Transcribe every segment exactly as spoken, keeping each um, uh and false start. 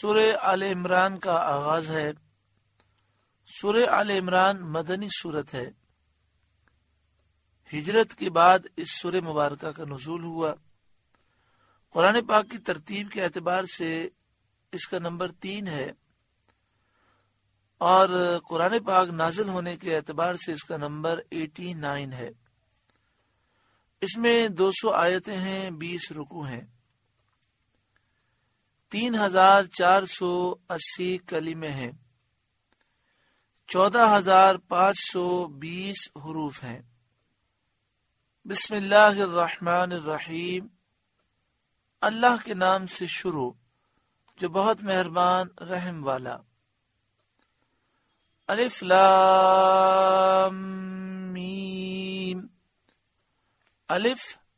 سورہ آل عمران کا آغاز ہے۔ سورہ آل عمران مدنی سورت ہے۔ ہجرت کے بعد اس سورہ مبارکہ کا نزول ہوا۔ قرآن پاک کی ترتیب کے اعتبار سے اس کا نمبر تین ہے، اور قرآن پاک نازل ہونے کے اعتبار سے اس کا نمبر ایٹی نائن ہے۔ اس میں دو سو آیتیں ہیں، بیس رکوع ہیں، تین ہزار چار سو اسی کلمے ہیں، چودہ ہزار پانچ سو بیس حروف ہیں۔ بسم اللہ الرحمن الرحیم، اللہ کے نام سے شروع جو بہت مہربان رحم والا۔ الف لام میم، الف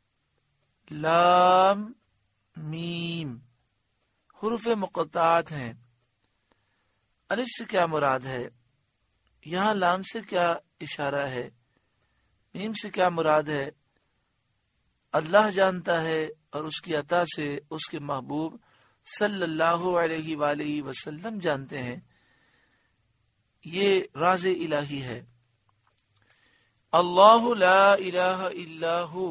لام میم حروف مقطعات ہیں۔ الف سے کیا مراد ہے؟ یہاں لام سے کیا اشارہ ہے؟ میم سے کیا مراد ہے؟ اللہ جانتا ہے، اور اس کی عطا سے اس کے محبوب صلی اللہ علیہ وآلہ وسلم جانتے ہیں۔ یہ راز الہی ہے۔ اللہ لا الہ الا ہو،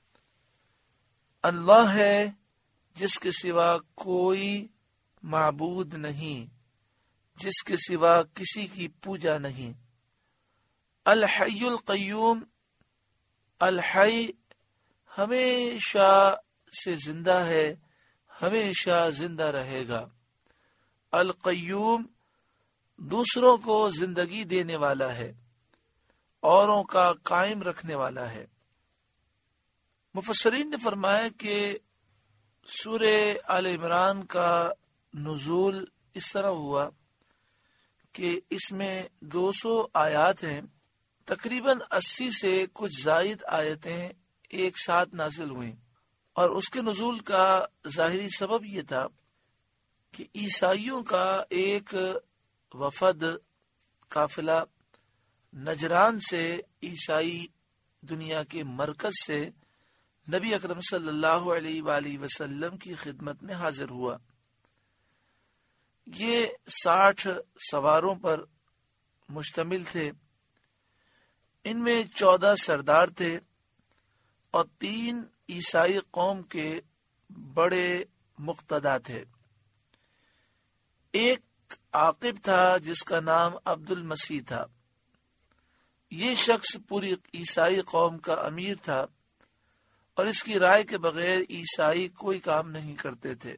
اللہ ہے جس کے سوا کوئی معبود نہیں، جس کے سوا کسی کی پوجا نہیں۔ الحی القیوم، الحی ہمیشہ سے زندہ ہے، ہمیشہ زندہ رہے گا۔ القیوم دوسروں کو زندگی دینے والا ہے، اوروں کا قائم رکھنے والا ہے۔ مفسرین نے فرمایا کہ سورہ آل عمران کا نزول اس طرح ہوا کہ اس میں دو سو آیات ہیں، تقریباً اسی سے کچھ زائد آیتیں ایک ساتھ نازل ہوئیں، اور اس کے نزول کا ظاہری سبب یہ تھا کہ عیسائیوں کا ایک وفد قافلہ نجران سے، عیسائی دنیا کے مرکز سے نبی اکرم صلی اللہ علیہ وآلہ وسلم کی خدمت میں حاضر ہوا۔ یہ ساٹھ سواروں پر مشتمل تھے، ان میں چودہ سردار تھے اور تین عیسائی قوم کے بڑے مقتدا تھے۔ ایک عاقب تھا جس کا نام عبد المسیح تھا۔ یہ شخص پوری عیسائی قوم کا امیر تھا، اور اس کی رائے کے بغیر عیسائی کوئی کام نہیں کرتے تھے۔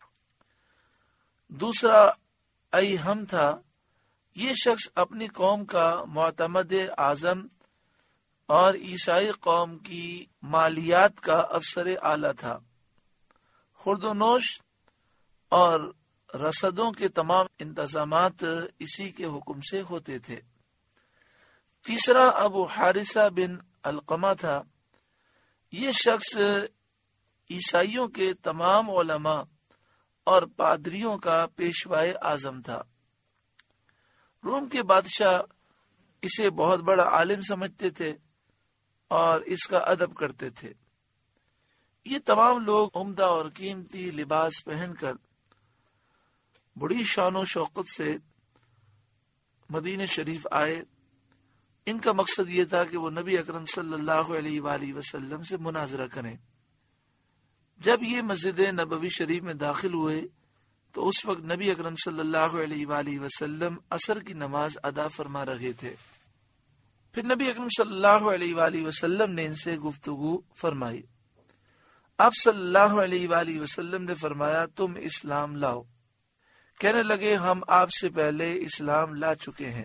دوسرا ایہم تھا، یہ شخص اپنی قوم کا معتمد اعظم اور عیسائی قوم کی مالیات کا افسر اعلیٰ تھا۔ خورد و نوش اور رسدوں کے تمام انتظامات اسی کے حکم سے ہوتے تھے۔ تیسرا ابو حارثہ بن علقمہ تھا۔ یہ شخص عیسائیوں کے تمام علماء اور پادریوں کا پیشوائے اعظم تھا۔ روم کے بادشاہ اسے بہت بڑا عالم سمجھتے تھے اور اس کا ادب کرتے تھے۔ یہ تمام لوگ عمدہ اور قیمتی لباس پہن کر بڑی شان و شوقت سے مدینہ شریف آئے۔ ان کا مقصد یہ تھا کہ وہ نبی اکرم صلی اللہ علیہ وآلہ وسلم سے مناظرہ کریں۔ جب یہ مسجد نبوی شریف میں داخل ہوئے تو اس وقت نبی اکرم صلی اللہ علیہ وآلہ وسلم عصر کی نماز ادا فرما رہے تھے۔ پھر نبی اکرم صلی اللہ علیہ وآلہ وسلم نے ان سے گفتگو فرمائی۔ آپ صلی اللہ علیہ وآلہ وسلم نے فرمایا، تم اسلام لاؤ۔ کہنے لگے، ہم آپ سے پہلے اسلام لا چکے ہیں۔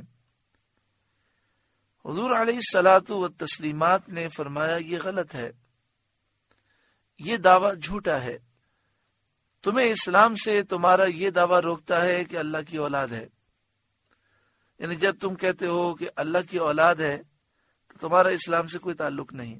حضور علیہ الصلاۃ والتسلیمات نے فرمایا، یہ غلط ہے، یہ دعویٰ جھوٹا ہے۔ تمہیں اسلام سے تمہارا یہ دعویٰ روکتا ہے کہ اللہ کی اولاد ہے۔ یعنی جب تم کہتے ہو کہ اللہ کی اولاد ہے تو تمہارا اسلام سے کوئی تعلق نہیں۔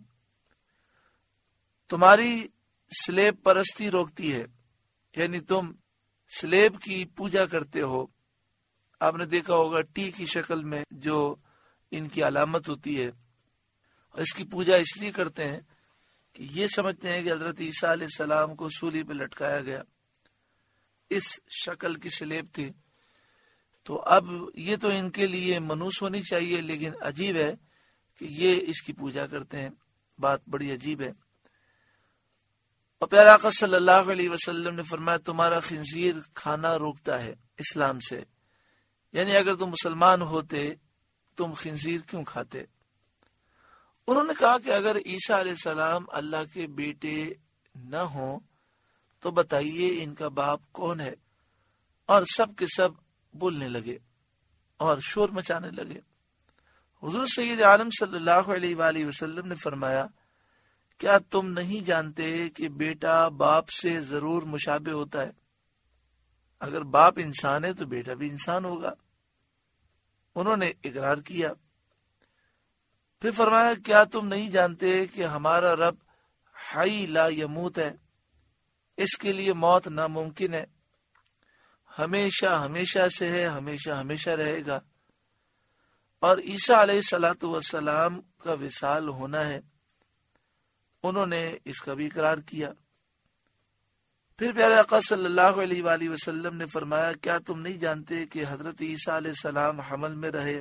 تمہاری سلیب پرستی روکتی ہے، یعنی تم سلیب کی پوجا کرتے ہو۔ آپ نے دیکھا ہوگا ٹی کی شکل میں جو ان کی علامت ہوتی ہے، اور اس کی پوجا اس لیے کرتے ہیں کہ یہ سمجھتے ہیں کہ حضرت عیسیٰ علیہ السلام کو سولی پہ لٹکایا گیا۔ اس شکل کی سلیب تھی، تو اب یہ تو ان کے لیے منوس ہونی چاہیے، لیکن عجیب ہے کہ یہ اس کی پوجا کرتے ہیں. بات بڑی عجیب ہے. اور پیارا آقا صلی اللہ علیہ وسلم نے فرمایا تمہارا خنزیر کھانا روکتا ہے اسلام سے، یعنی اگر تم مسلمان ہوتے تم خنزیر کیوں کھاتے؟ انہوں نے کہا کہ اگر عیسیٰ علیہ السلام اللہ کے بیٹے نہ ہوں تو بتائیے ان کا باپ کون ہے؟ اور سب کے سب بولنے لگے اور شور مچانے لگے. حضور سید عالم صلی اللہ علیہ وآلہ وسلم نے فرمایا کیا تم نہیں جانتے کہ بیٹا باپ سے ضرور مشابہ ہوتا ہے؟ اگر باپ انسان ہے تو بیٹا بھی انسان ہوگا. انہوں نے اقرار کیا. پھر فرمایا کیا تم نہیں جانتے کہ ہمارا رب حی لا یموت ہے، اس کے لیے موت ناممکن ہے، ہمیشہ ہمیشہ سے ہے، ہمیشہ ہمیشہ رہے گا، اور عیسیٰ علیہ الصلوۃ والسلام کا وصال ہونا ہے. انہوں نے اس کا بھی اقرار کیا. پھر پیارے آقا صلی اللہ علیہ وآلہ وسلم نے فرمایا کیا تم نہیں جانتے کہ حضرت عیسیٰ علیہ السلام حمل میں رہے،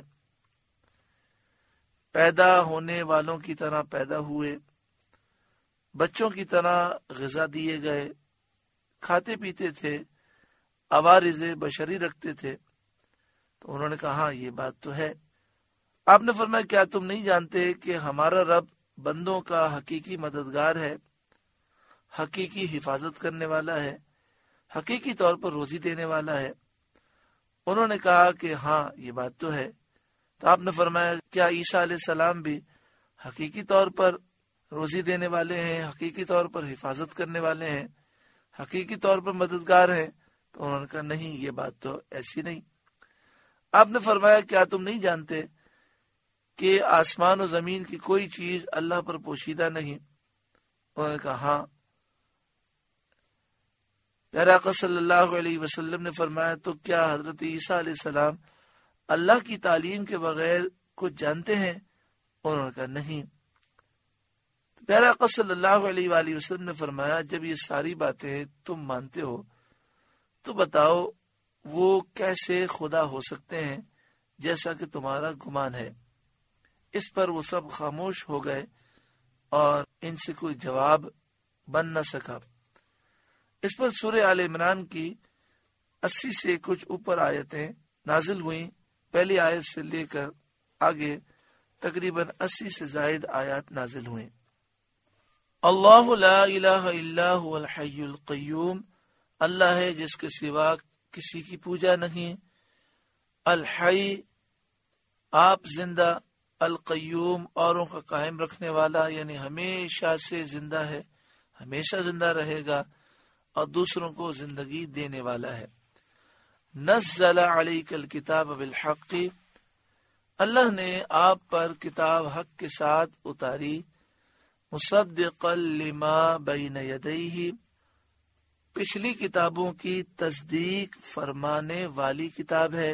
پیدا ہونے والوں کی طرح پیدا ہوئے، بچوں کی طرح غذا دیے گئے، کھاتے پیتے تھے، عوارض بشری رکھتے تھے؟ تو انہوں نے کہا ہاں یہ بات تو ہے. آپ نے فرمایا کیا تم نہیں جانتے کہ ہمارا رب بندوں کا حقیقی مددگار ہے، حقیقی حفاظت کرنے والا ہے، حقیقی طور پر روزی دینے والا ہے؟ انہوں نے کہا کہ ہاں یہ بات تو ہے. تو آپ نے فرمایا کیا عیسیٰ علیہ السلام بھی حقیقی طور پر روزی دینے والے ہیں، حقیقی طور پر حفاظت کرنے والے ہیں، حقیقی طور پر مددگار ہیں؟ تو انہوں نے کہا نہیں یہ بات تو ایسی نہیں. آپ نے فرمایا کیا تم نہیں جانتے کہ آسمان و زمین کی کوئی چیز اللہ پر پوشیدہ نہیں؟ انہوں نے کہا ہاں. پیارے آقا صلی اللہ علیہ وسلم نے فرمایا تو کیا حضرت عیسیٰ علیہ السلام اللہ کی تعلیم کے بغیر کچھ جانتے ہیں؟ انہوں نے کہا نہیں. پیارے آقا صلی اللہ علیہ وآلہ وسلم نے فرمایا جب یہ ساری باتیں تم مانتے ہو تو بتاؤ وہ کیسے خدا ہو سکتے ہیں جیسا کہ تمہارا گمان ہے؟ اس پر وہ سب خاموش ہو گئے اور ان سے کوئی جواب بن نہ سکا. اس پر سورہ آل عمران کی اسی سے کچھ اوپر آیتیں نازل ہوئیں. پہلی آیت سے لے کر آگے تقریباً اسی سے زائد آیات نازل ہوئیں. اللہ لا الہ الا هو الحی القیوم، اللہ ہے جس کے سوا کسی کی پوجا نہیں. الحی آپ زندہ، القیوم اوروں کا قائم رکھنے والا، یعنی ہمیشہ سے زندہ ہے، ہمیشہ زندہ رہے گا اور دوسروں کو زندگی دینے والا ہے. نزل علیک الکتاب بالحق، اللہ نے آپ پر کتاب حق کے ساتھ اتاری. مصدقا لما بین یدیہ، پچھلی کتابوں کی تصدیق فرمانے والی کتاب ہے.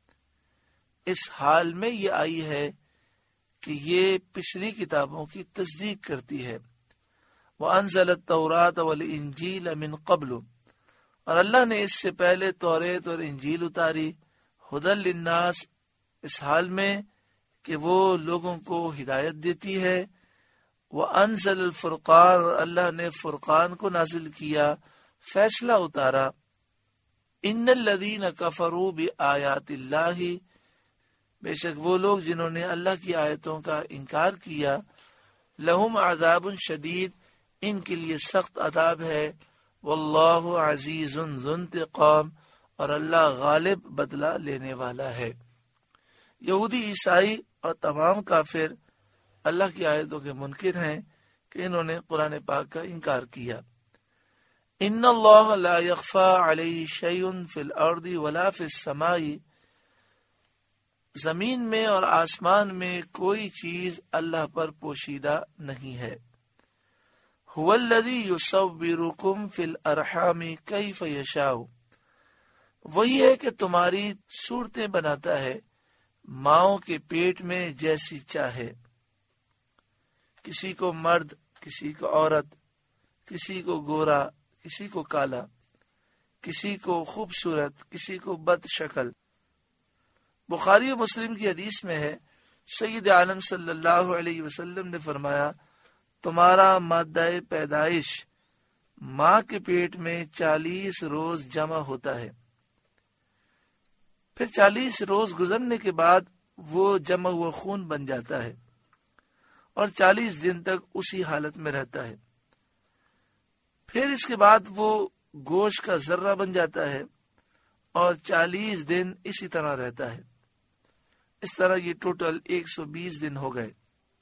اس حال میں یہ آئی ہے کہ یہ پچھلی کتابوں کی تصدیق کرتی ہے. وَأَنزَلَ التَّوْرَاةَ وَالْإِنْجِيلَ مِنْ قَبْلُ، اور اللہ نے اس سے پہلے توریت اور انجیل اتاری. ہدی للناس، اس حال میں کہ وہ لوگوں کو ہدایت دیتی ہے. وَأَنزَلَ الْفُرْقَانَ، اور اللہ نے فرقان کو نازل کیا، فیصلہ اتارا. ان الذین کفروا بآیات اللہ، بے شک وہ لوگ جنہوں نے اللہ کی آیتوں کا انکار کیا، لہم عذاب شدید، ان کے لیے سخت عذاب ہے. واللہ عزیز ذو انتقام، اور اللہ غالب بدلہ لینے والا ہے. یہودی عیسائی اور تمام کافر اللہ کی آیتوں کے منکر ہیں کہ انہوں نے قرآن پاک کا انکار کیا. ان اللہ لا یخفی علیہ شیء فی الارض ولا فی السماء، زمین میں اور آسمان میں کوئی چیز اللہ پر پوشیدہ نہیں ہے. هو الذی یصورکم فی الارحام کیف یشاء، وہی ہے کہ تمہاری صورتیں بناتا ہے ماؤں کے پیٹ میں جیسی چاہے، کسی کو مرد، کسی کو عورت، کسی کو گورا، کسی کو کالا، کسی کو خوبصورت، کسی کو بد شکل۔ بخاری و مسلم کی حدیث میں ہے، سید عالم صلی اللہ علیہ وسلم نے فرمایا، تمہارا مادہ پیدائش ماں کے پیٹ میں چالیس روز جمع ہوتا ہے، پھر چالیس روز گزرنے کے بعد وہ جمع ہوا خون بن جاتا ہے اور چالیس دن تک اسی حالت میں رہتا ہے، پھر اس کے بعد وہ گوشت کا ذرہ بن جاتا ہے اور چالیس دن اسی طرح رہتا ہے۔ اس طرح یہ ٹوٹل ایک سو بیس دن ہو گئے۔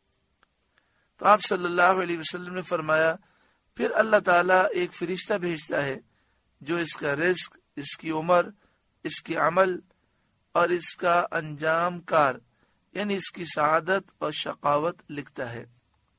تو آپ صلی اللہ علیہ وسلم نے فرمایا، پھر اللہ تعالیٰ ایک فرشتہ بھیجتا ہے جو اس کا رزق، اس کی عمر، اس کی عمل اور اس کا انجام کار، یعنی اس کی سعادت اور شقاوت لکھتا ہے۔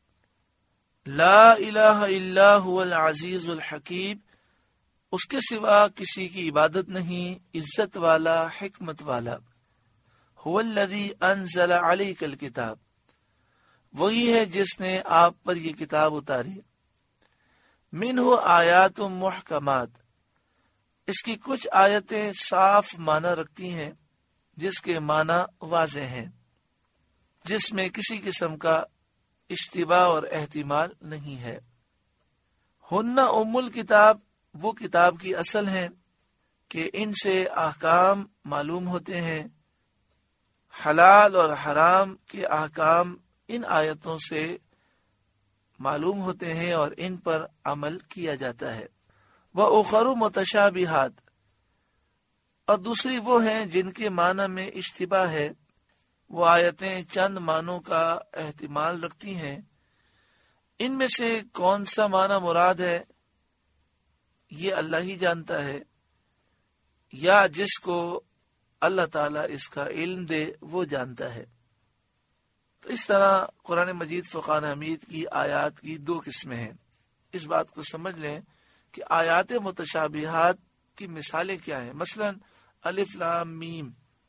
لا الہ الا هو العزیز الحکیم، اس کے سوا کسی کی عبادت نہیں، عزت والا، حکمت والا۔ هو الذی انزل علیک الکتاب، وہی ہے جس نے آپ پر یہ کتاب اتاری۔ منہ آیات محکمات، اس کی کچھ آیتیں صاف معنی رکھتی ہیں، جس کے معنی واضح ہیں، جس میں کسی قسم کا اشتباہ اور احتمال نہیں ہے۔ ہن ام الکتاب، وہ کتاب کی اصل ہیں کہ ان سے احکام معلوم ہوتے ہیں، حلال اور حرام کے احکام ان آیتوں سے معلوم ہوتے ہیں اور ان پر عمل کیا جاتا ہے۔ وَأُخَرُ مُتَشَابِهَاتٌ، اور دوسری وہ ہیں جن کے معنی میں اشتباہ ہے۔ وہ آیتیں چند معنوں کا احتمال رکھتی ہیں، ان میں سے کون سا معنی مراد ہے یہ اللہ ہی جانتا ہے، یا جس کو اللہ تعالیٰ اس کا علم دے وہ جانتا ہے۔ تو اس طرح قرآن مجید فرقان حمید کی آیات کی دو قسمیں ہیں۔ اس بات کو سمجھ لیں کہ آیات متشابہات کی مثالیں کیا ہیں۔ مثلا الف لام میم،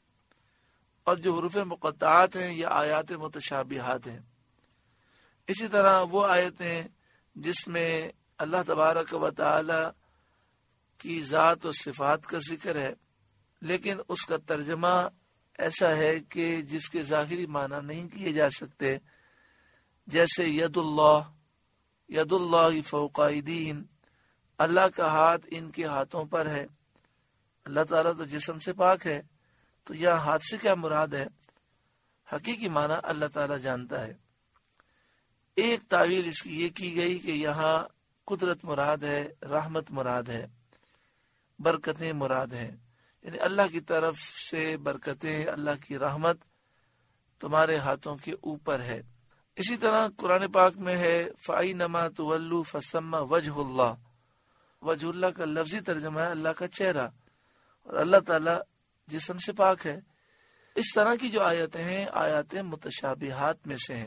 اور جو حروف مقطعات ہیں یہ آیات متشابہات ہیں۔ اسی طرح وہ آیتیں جس میں اللہ تبارک و تعالی کی ذات و صفات کا ذکر ہے، لیکن اس کا ترجمہ ایسا ہے کہ جس کے ظاہری معنی نہیں کیے جا سکتے، جیسے ید اللہ، ید اللہ فوق ایدیہم، اللہ کا ہاتھ ان کے ہاتھوں پر ہے۔ اللہ تعالیٰ تو جسم سے پاک ہے، تو یہاں ہاتھ سے کیا مراد ہے؟ حقیقی معنی اللہ تعالیٰ جانتا ہے۔ ایک تعویل اس کی یہ کی گئی کہ یہاں قدرت مراد ہے، رحمت مراد ہے، برکتیں مراد ہیں، یعنی اللہ کی طرف سے برکتیں، اللہ کی رحمت تمہارے ہاتھوں کے اوپر ہے۔ اسی طرح قرآن پاک میں ہے فَأَيْنَمَا تُوَلُّوا فَثَمَّ وَجْهُ اللَّهِ، وجہ اللہ کا لفظی ترجمہ ہے اللہ کا چہرہ، اور اللہ تعالیٰ جسم سے پاک ہے۔ اس طرح کی جو آیتیں ہیں آیات متشابہات میں سے ہیں۔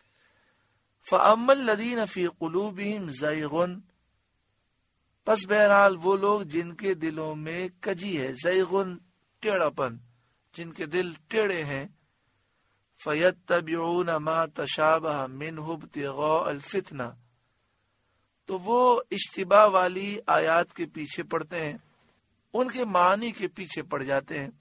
فَأَمَّا الَّذِينَ فِي قُلُوبِهِمْ زَيْغٌ، پس بہرحال وہ لوگ جن کے دلوں میں کجی ہے، زیغن ٹیڑھا پن، جن کے دل ٹیڑھے ہیں، فَيَتَّبِعُونَ مَا تَشَابَهَ مِنْهُ ابْتِغَاءَ الْفِتْنَةِ، تو وہ اشتباہ والی آیات کے پیچھے پڑتے ہیں، ان کے معنی کے پیچھے پڑ جاتے ہیں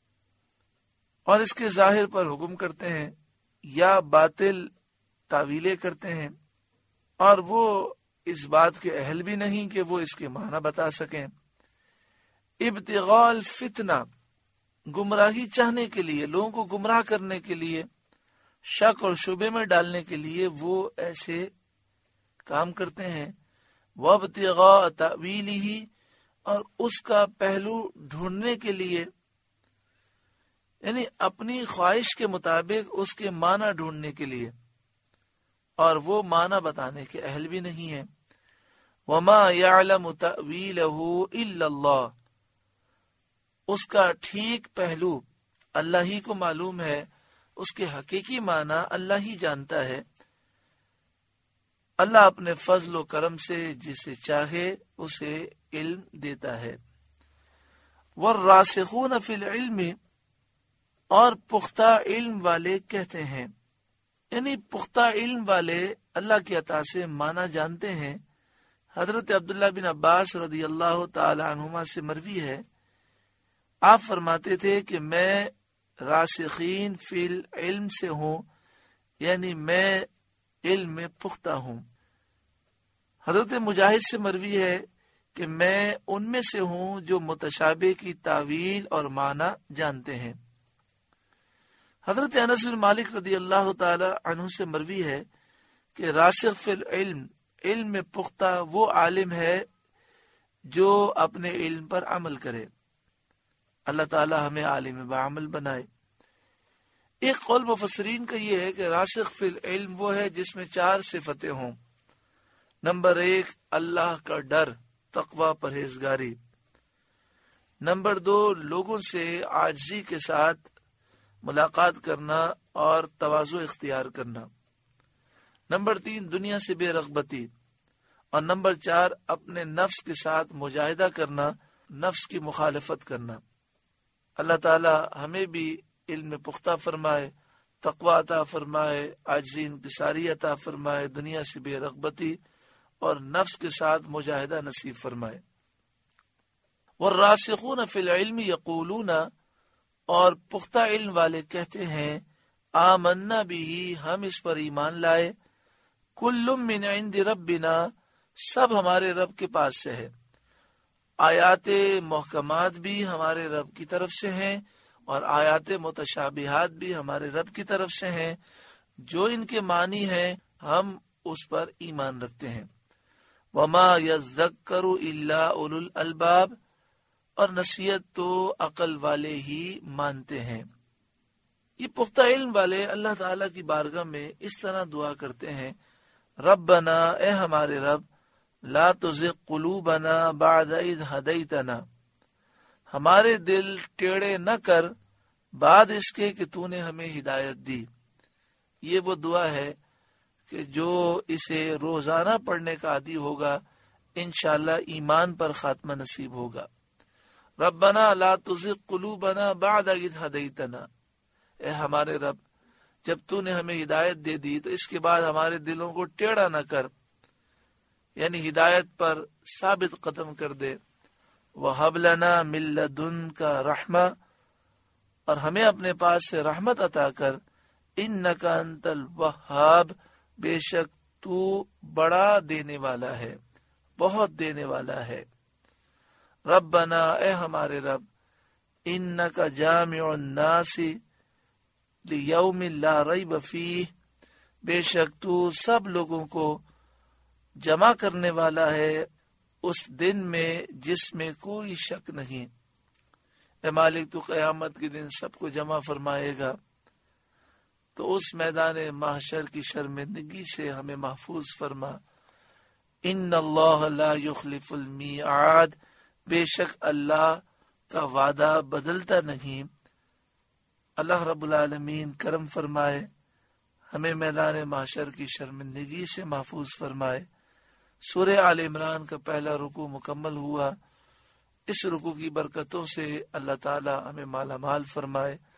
اور اس کے ظاہر پر حکم کرتے ہیں یا باطل تعویلیں کرتے ہیں، اور وہ اس بات کے اہل بھی نہیں کہ وہ اس کے معنی بتا سکیں۔ ابتغاء الفتنہ، گمراہی چاہنے کے لیے، لوگوں کو گمراہ کرنے کے لیے، شک اور شبے میں ڈالنے کے لیے وہ ایسے کام کرتے ہیں۔ وابتغاء تأویلہ، اور اس کا پہلو ڈھونڈنے کے لیے، یعنی اپنی خواہش کے مطابق اس کے معنی ڈھونڈنے کے لیے، اور وہ معنی بتانے کے اہل بھی نہیں ہے۔ وما يعلم تأویلہ الا اللہ، اس کا ٹھیک پہلو اللہ ہی کو معلوم ہے، اس کے حقیقی معنی اللہ ہی جانتا ہے۔ اللہ اپنے فضل و کرم سے جسے چاہے اسے علم دیتا ہے۔ والراسخون فی العلم، اور پختہ علم والے کہتے ہیں، یعنی پختہ علم والے اللہ کی عطا سے معنی جانتے ہیں، حضرت عبداللہ بن عباس رضی اللہ تعالی عنہما سے مروی ہے، آپ فرماتے تھے کہ میں راسخین فی العلم سے ہوں، یعنی میں علم میں پختہ ہوں۔ حضرت مجاہد سے مروی ہے کہ میں ان میں سے ہوں جو متشابہ کی تعویل اور معنی جانتے ہیں۔ حضرت انس بن مالک رضی اللہ تعالی عنہ سے مروی ہے کہ راسخ فی العلم، علم میں پختہ وہ عالم ہے جو اپنے علم پر عمل کرے۔ اللہ تعالی ہمیں عالم بعمل بنائے۔ ایک قول مفسرین کا یہ ہے کہ راسخ فی العلم وہ ہے جس میں چار صفتیں ہوں۔ نمبر ایک، اللہ کا ڈر، تقوی، پرہیزگاری۔ نمبر دو، لوگوں سے عاجزی کے ساتھ ملاقات کرنا اور تواضع اختیار کرنا۔ نمبر تین، دنیا سے بے رغبتی۔ اور نمبر چار، اپنے نفس کے ساتھ مجاہدہ کرنا، نفس کی مخالفت کرنا۔ اللہ تعالی ہمیں بھی علم میں پختہ فرمائے، تقوی عطا فرمائے، عاجزی انکساری عطا فرمائے، دنیا سے بے رغبتی اور نفس کے ساتھ مجاہدہ نصیب فرمائے۔ والراسخون فی العلم یقولون، اور پختہ علم والے کہتے ہیں، آمنا بھی، ہم اس پر ایمان لائے، کل من عند ربنا، سب ہمارے رب کے پاس سے ہے۔ آیات محکمات بھی ہمارے رب کی طرف سے ہیں اور آیات متشابہات بھی ہمارے رب کی طرف سے ہیں، جو ان کے معنی ہیں ہم اس پر ایمان رکھتے ہیں۔ وما یذکر الا اولو الالباب، اور نصیحت تو عقل والے ہی مانتے ہیں۔ یہ پختہ علم والے اللہ تعالی کی بارگاہ میں اس طرح دعا کرتے ہیں، ربنا، اے ہمارے رب، لا تزغ قلوبنا بعد اذ ہدیتنا، ہمارے دل ٹیڑے نہ کر بعد اس کے کہ تو نے ہمیں ہدایت دی۔ یہ وہ دعا ہے کہ جو اسے روزانہ پڑھنے کا عادی ہوگا انشاءاللہ ایمان پر خاتمہ نصیب ہوگا۔ ربنا لا تزغ قلوبنا بعد اذ ہدیتنا، اے ہمارے رب، جب تو نے ہمیں ہدایت دے دی تو اس کے بعد ہمارے دلوں کو ٹیڑھا نہ کر، یعنی ہدایت پر ثابت قدم کر دے۔ وَهَبْ لَنَا مِن لَّدُنْكَ رَحْمَةً، اور ہمیں اپنے پاس سے رحمت عطا کر، إِنَّكَ أَنتَ الْوَهَّابُ، بے شک تو بڑا دینے والا ہے، بہت دینے والا ہے۔ ربنا، اے ہمارے رب، إِنَّكَ جَامِعُ النَّاسِ لِيَوْمٍ لَا رَيْبَ فِيهِ، بے شک تو سب لوگوں کو جمع کرنے والا ہے اس دن میں جس میں کوئی شک نہیں۔ اے مالک، تو قیامت کے دن سب کو جمع فرمائے گا، تو اس میدان محشر کی شرمندگی سے ہمیں محفوظ فرما۔ ان اللہ لا یخلف المیعاد، بے شک اللہ کا وعدہ بدلتا نہیں۔ اللہ رب العالمین کرم فرمائے، ہمیں میدان محشر کی شرمندگی سے محفوظ فرمائے۔ سورہ آل عمران کا پہلا رکوع مکمل ہوا۔ اس رکوع کی برکتوں سے اللہ تعالی ہمیں مالا مال فرمائے۔